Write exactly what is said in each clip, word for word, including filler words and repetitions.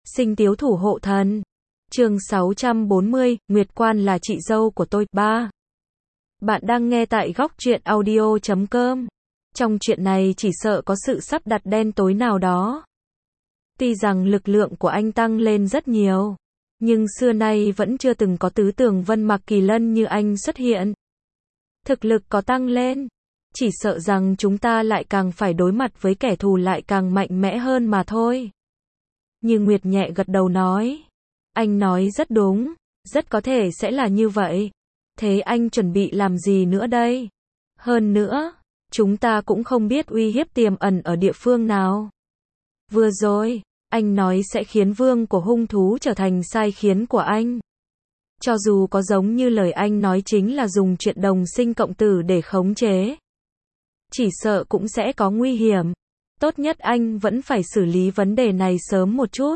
Sinh Tiếu Thủ Hộ Thần. Chương sáu trăm bốn mươi, Nguyệt Quan là chị dâu của tôi. ba. Bạn đang nghe tại góc truyện audio chấm com. Trong chuyện này chỉ sợ có sự sắp đặt đen tối nào đó. Tuy rằng lực lượng của anh tăng lên rất nhiều, nhưng xưa nay vẫn chưa từng có tứ tường vân mặc kỳ lân như anh xuất hiện. Thực lực có tăng lên, chỉ sợ rằng chúng ta lại càng phải đối mặt với kẻ thù lại càng mạnh mẽ hơn mà thôi. Như Nguyệt nhẹ gật đầu nói. Anh nói rất đúng, rất có thể sẽ là như vậy. Thế anh chuẩn bị làm gì nữa đây? Hơn nữa, chúng ta cũng không biết uy hiếp tiềm ẩn ở địa phương nào. Vừa rồi, anh nói sẽ khiến vương của hung thú trở thành sai khiến của anh. Cho dù có giống như lời anh nói chính là dùng chuyện đồng sinh cộng tử để khống chế, chỉ sợ cũng sẽ có nguy hiểm. Tốt nhất anh vẫn phải xử lý vấn đề này sớm một chút.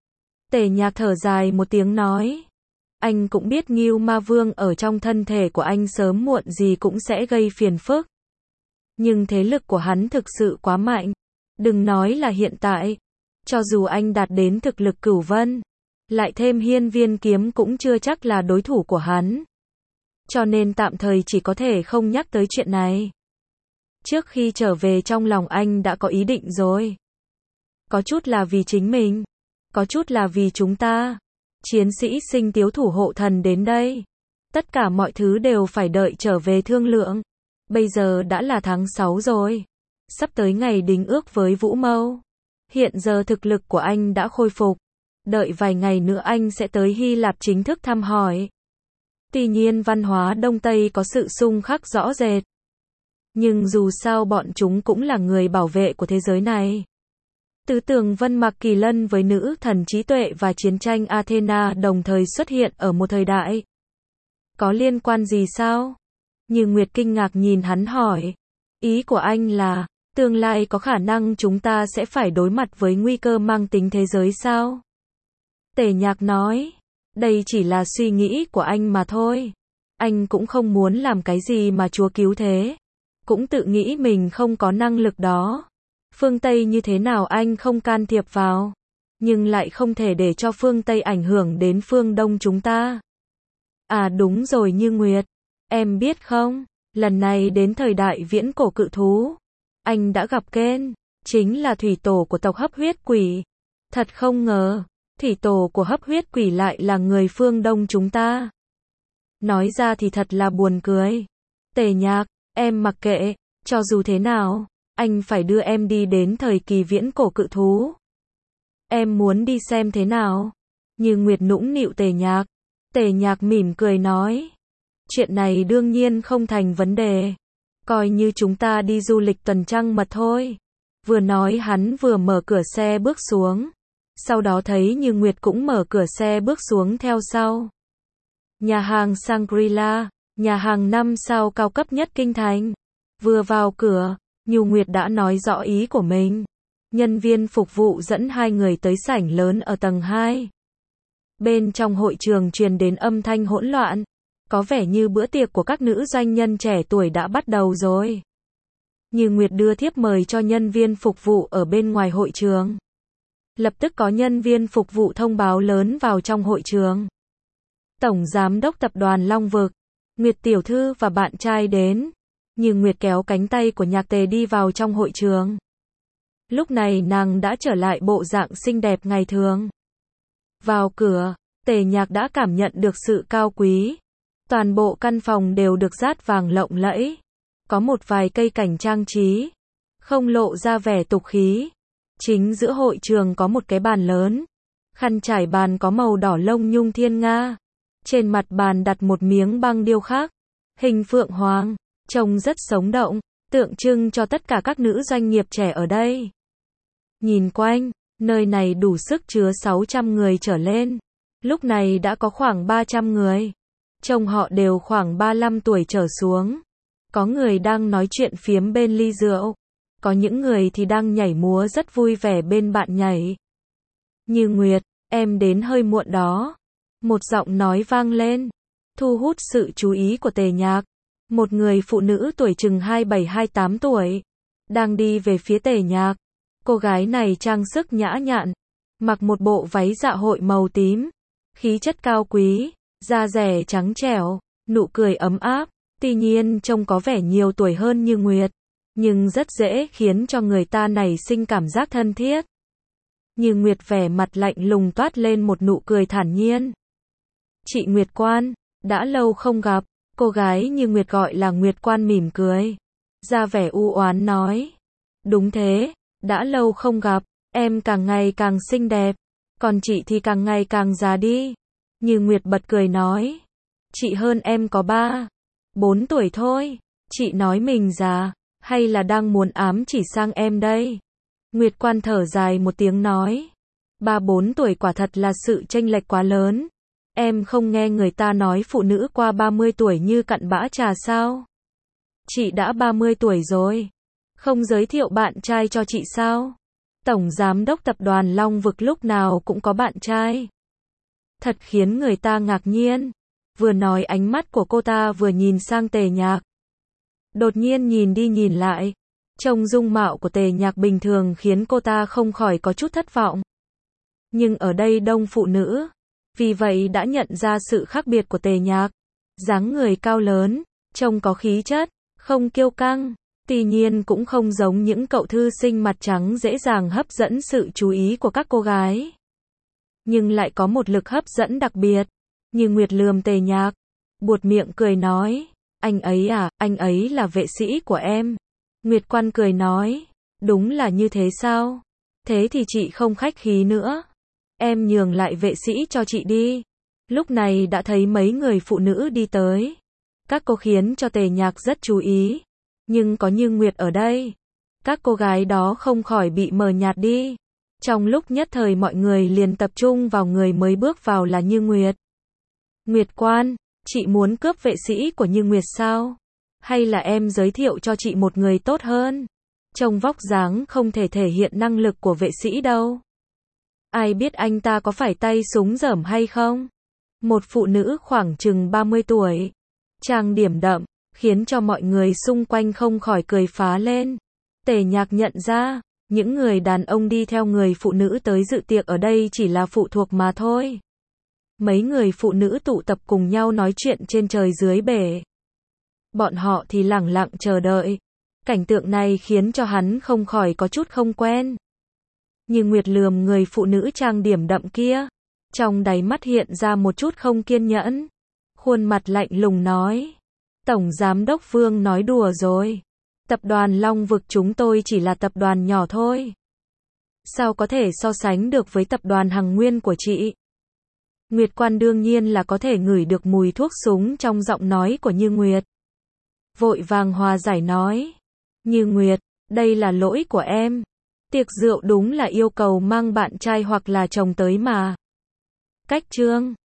Tề Nhạc thở dài một tiếng nói. Anh cũng biết Ngưu Ma Vương ở trong thân thể của anh sớm muộn gì cũng sẽ gây phiền phức. Nhưng thế lực của hắn thực sự quá mạnh. Đừng nói là hiện tại. Cho dù anh đạt đến thực lực cửu vân, lại thêm hiên viên kiếm cũng chưa chắc là đối thủ của hắn. Cho nên tạm thời chỉ có thể không nhắc tới chuyện này. Trước khi trở về trong lòng anh đã có ý định rồi. Có chút là vì chính mình, có chút là vì chúng ta. Chiến sĩ Sinh Tiếu Thủ Hộ Thần đến đây. Tất cả mọi thứ đều phải đợi trở về thương lượng. Bây giờ đã là tháng sáu rồi. Sắp tới ngày đính ước với Vũ Mâu. Hiện giờ thực lực của anh đã khôi phục. Đợi vài ngày nữa anh sẽ tới Hy Lạp chính thức thăm hỏi. Tuy nhiên văn hóa Đông Tây có sự xung khắc rõ rệt. Nhưng dù sao bọn chúng cũng là người bảo vệ của thế giới này. Tứ tường vân mặc kỳ lân với nữ thần trí tuệ và chiến tranh Athena đồng thời xuất hiện ở một thời đại. Có liên quan gì sao? Như Nguyệt kinh ngạc nhìn hắn hỏi. Ý của anh là, tương lai có khả năng chúng ta sẽ phải đối mặt với nguy cơ mang tính thế giới sao? Tề Nhạc nói. Đây chỉ là suy nghĩ của anh mà thôi. Anh cũng không muốn làm cái gì mà Chúa cứu thế. Cũng tự nghĩ mình không có năng lực đó. Phương Tây như thế nào anh không can thiệp vào. Nhưng lại không thể để cho phương Tây ảnh hưởng đến phương Đông chúng ta. À đúng rồi Như Nguyệt. Em biết không, lần này đến thời đại viễn cổ cự thú. Anh đã gặp Ken, chính là thủy tổ của tộc hấp huyết quỷ. Thật không ngờ, thủy tổ của hấp huyết quỷ lại là người phương Đông chúng ta. Nói ra thì thật là buồn cười. Tề Nhạc, em mặc kệ, cho dù thế nào, anh phải đưa em đi đến thời kỳ viễn cổ cự thú. Em muốn đi xem thế nào? Như Nguyệt nũng nịu Tề Nhạc. Tề Nhạc mỉm cười nói. Chuyện này đương nhiên không thành vấn đề. Coi như chúng ta đi du lịch tuần trăng mật thôi. Vừa nói hắn vừa mở cửa xe bước xuống. Sau đó thấy Như Nguyệt cũng mở cửa xe bước xuống theo sau. Nhà hàng Shangri-La, nhà hàng năm sao cao cấp nhất kinh thành. Vừa vào cửa, Như Nguyệt đã nói rõ ý của mình. Nhân viên phục vụ dẫn hai người tới sảnh lớn ở tầng hai. Bên trong hội trường truyền đến âm thanh hỗn loạn. Có vẻ như bữa tiệc của các nữ doanh nhân trẻ tuổi đã bắt đầu rồi. Như Nguyệt đưa thiếp mời cho nhân viên phục vụ ở bên ngoài hội trường. Lập tức có nhân viên phục vụ thông báo lớn vào trong hội trường. Tổng giám đốc tập đoàn Long Vực, Nguyệt tiểu thư và bạn trai đến. Như Nguyệt kéo cánh tay của Nhạc Tề đi vào trong hội trường. Lúc này nàng đã trở lại bộ dạng xinh đẹp ngày thường. Vào cửa, Tề Nhạc đã cảm nhận được sự cao quý. Toàn bộ căn phòng đều được dát vàng lộng lẫy. Có một vài cây cảnh trang trí, không lộ ra vẻ tục khí. Chính giữa hội trường có một cái bàn lớn. Khăn trải bàn có màu đỏ lông nhung thiên nga. Trên mặt bàn đặt một miếng băng điêu khắc. Hình phượng hoàng, trông rất sống động, tượng trưng cho tất cả các nữ doanh nghiệp trẻ ở đây. Nhìn quanh, nơi này đủ sức chứa sáu trăm người trở lên. Lúc này đã có khoảng ba trăm người. Trông họ đều khoảng ba mươi lăm tuổi trở xuống. Có người đang nói chuyện phiếm bên ly rượu. Có những người thì đang nhảy múa rất vui vẻ bên bạn nhảy. Như Nguyệt, em đến hơi muộn đó. Một giọng nói vang lên, thu hút sự chú ý của Tề Nhạc. Một người phụ nữ tuổi chừng hai mươi bảy hai mươi tám tuổi, đang đi về phía Tề Nhạc. Cô gái này trang sức nhã nhặn, mặc một bộ váy dạ hội màu tím, khí chất cao quý, da dẻ trắng trẻo, nụ cười ấm áp, tuy nhiên trông có vẻ nhiều tuổi hơn Như Nguyệt, nhưng rất dễ khiến cho người ta nảy sinh cảm giác thân thiết. Như Nguyệt vẻ mặt lạnh lùng toát lên một nụ cười thản nhiên. Chị Nguyệt Quan, đã lâu không gặp, cô gái Như Nguyệt gọi là Nguyệt Quan mỉm cười, ra vẻ u oán nói. Đúng thế, đã lâu không gặp, em càng ngày càng xinh đẹp, còn chị thì càng ngày càng già đi. Như Nguyệt bật cười nói. Chị hơn em có ba, bốn tuổi thôi, chị nói mình già, hay là đang muốn ám chỉ sang em đây? Nguyệt Quan thở dài một tiếng nói. Ba bốn tuổi quả thật là sự chênh lệch quá lớn. Em không nghe người ta nói phụ nữ qua ba mươi tuổi như cặn bã trà sao? Chị đã ba mươi tuổi rồi, không giới thiệu bạn trai cho chị sao? Tổng giám đốc tập đoàn Long Vực lúc nào cũng có bạn trai. Thật khiến người ta ngạc nhiên. Vừa nói ánh mắt của cô ta vừa nhìn sang Tề Nhạc. Đột nhiên nhìn đi nhìn lại, trông dung mạo của Tề Nhạc bình thường khiến cô ta không khỏi có chút thất vọng. Nhưng ở đây đông phụ nữ, vì vậy đã nhận ra sự khác biệt của Tề Nhạc. Dáng người cao lớn, trông có khí chất, không kiêu căng, tuy nhiên cũng không giống những cậu thư sinh mặt trắng dễ dàng hấp dẫn sự chú ý của các cô gái. Nhưng lại có một lực hấp dẫn đặc biệt. Như Nguyệt lườm Tề Nhạc, buột miệng cười nói, anh ấy à, anh ấy là vệ sĩ của em. Nguyệt Quan cười nói, đúng là như thế sao? Thế thì chị không khách khí nữa. Em nhường lại vệ sĩ cho chị đi. Lúc này đã thấy mấy người phụ nữ đi tới. Các cô khiến cho Tề Nhạc rất chú ý. Nhưng có Như Nguyệt ở đây, các cô gái đó không khỏi bị mờ nhạt đi. Trong lúc nhất thời mọi người liền tập trung vào người mới bước vào là Như Nguyệt. Nguyệt Quan, chị muốn cướp vệ sĩ của Như Nguyệt sao? Hay là em giới thiệu cho chị một người tốt hơn? Trông vóc dáng không thể thể hiện năng lực của vệ sĩ đâu. Ai biết anh ta có phải tay súng dởm hay không? Một phụ nữ khoảng chừng ba mươi tuổi, trang điểm đậm, khiến cho mọi người xung quanh không khỏi cười phá lên. Tề Nhạc nhận ra, những người đàn ông đi theo người phụ nữ tới dự tiệc ở đây chỉ là phụ thuộc mà thôi. Mấy người phụ nữ tụ tập cùng nhau nói chuyện trên trời dưới bể. Bọn họ thì lẳng lặng chờ đợi. Cảnh tượng này khiến cho hắn không khỏi có chút không quen. Như Nguyệt lườm người phụ nữ trang điểm đậm kia, trong đáy mắt hiện ra một chút không kiên nhẫn. Khuôn mặt lạnh lùng nói, Tổng Giám đốc Vương nói đùa rồi. Tập đoàn Long Vực chúng tôi chỉ là tập đoàn nhỏ thôi. Sao có thể so sánh được với tập đoàn Hằng Nguyên của chị? Nguyệt Quan đương nhiên là có thể ngửi được mùi thuốc súng trong giọng nói của Như Nguyệt. Vội vàng hòa giải nói, Như Nguyệt, đây là lỗi của em. Tiệc rượu đúng là yêu cầu mang bạn trai hoặc là chồng tới mà. Cách chương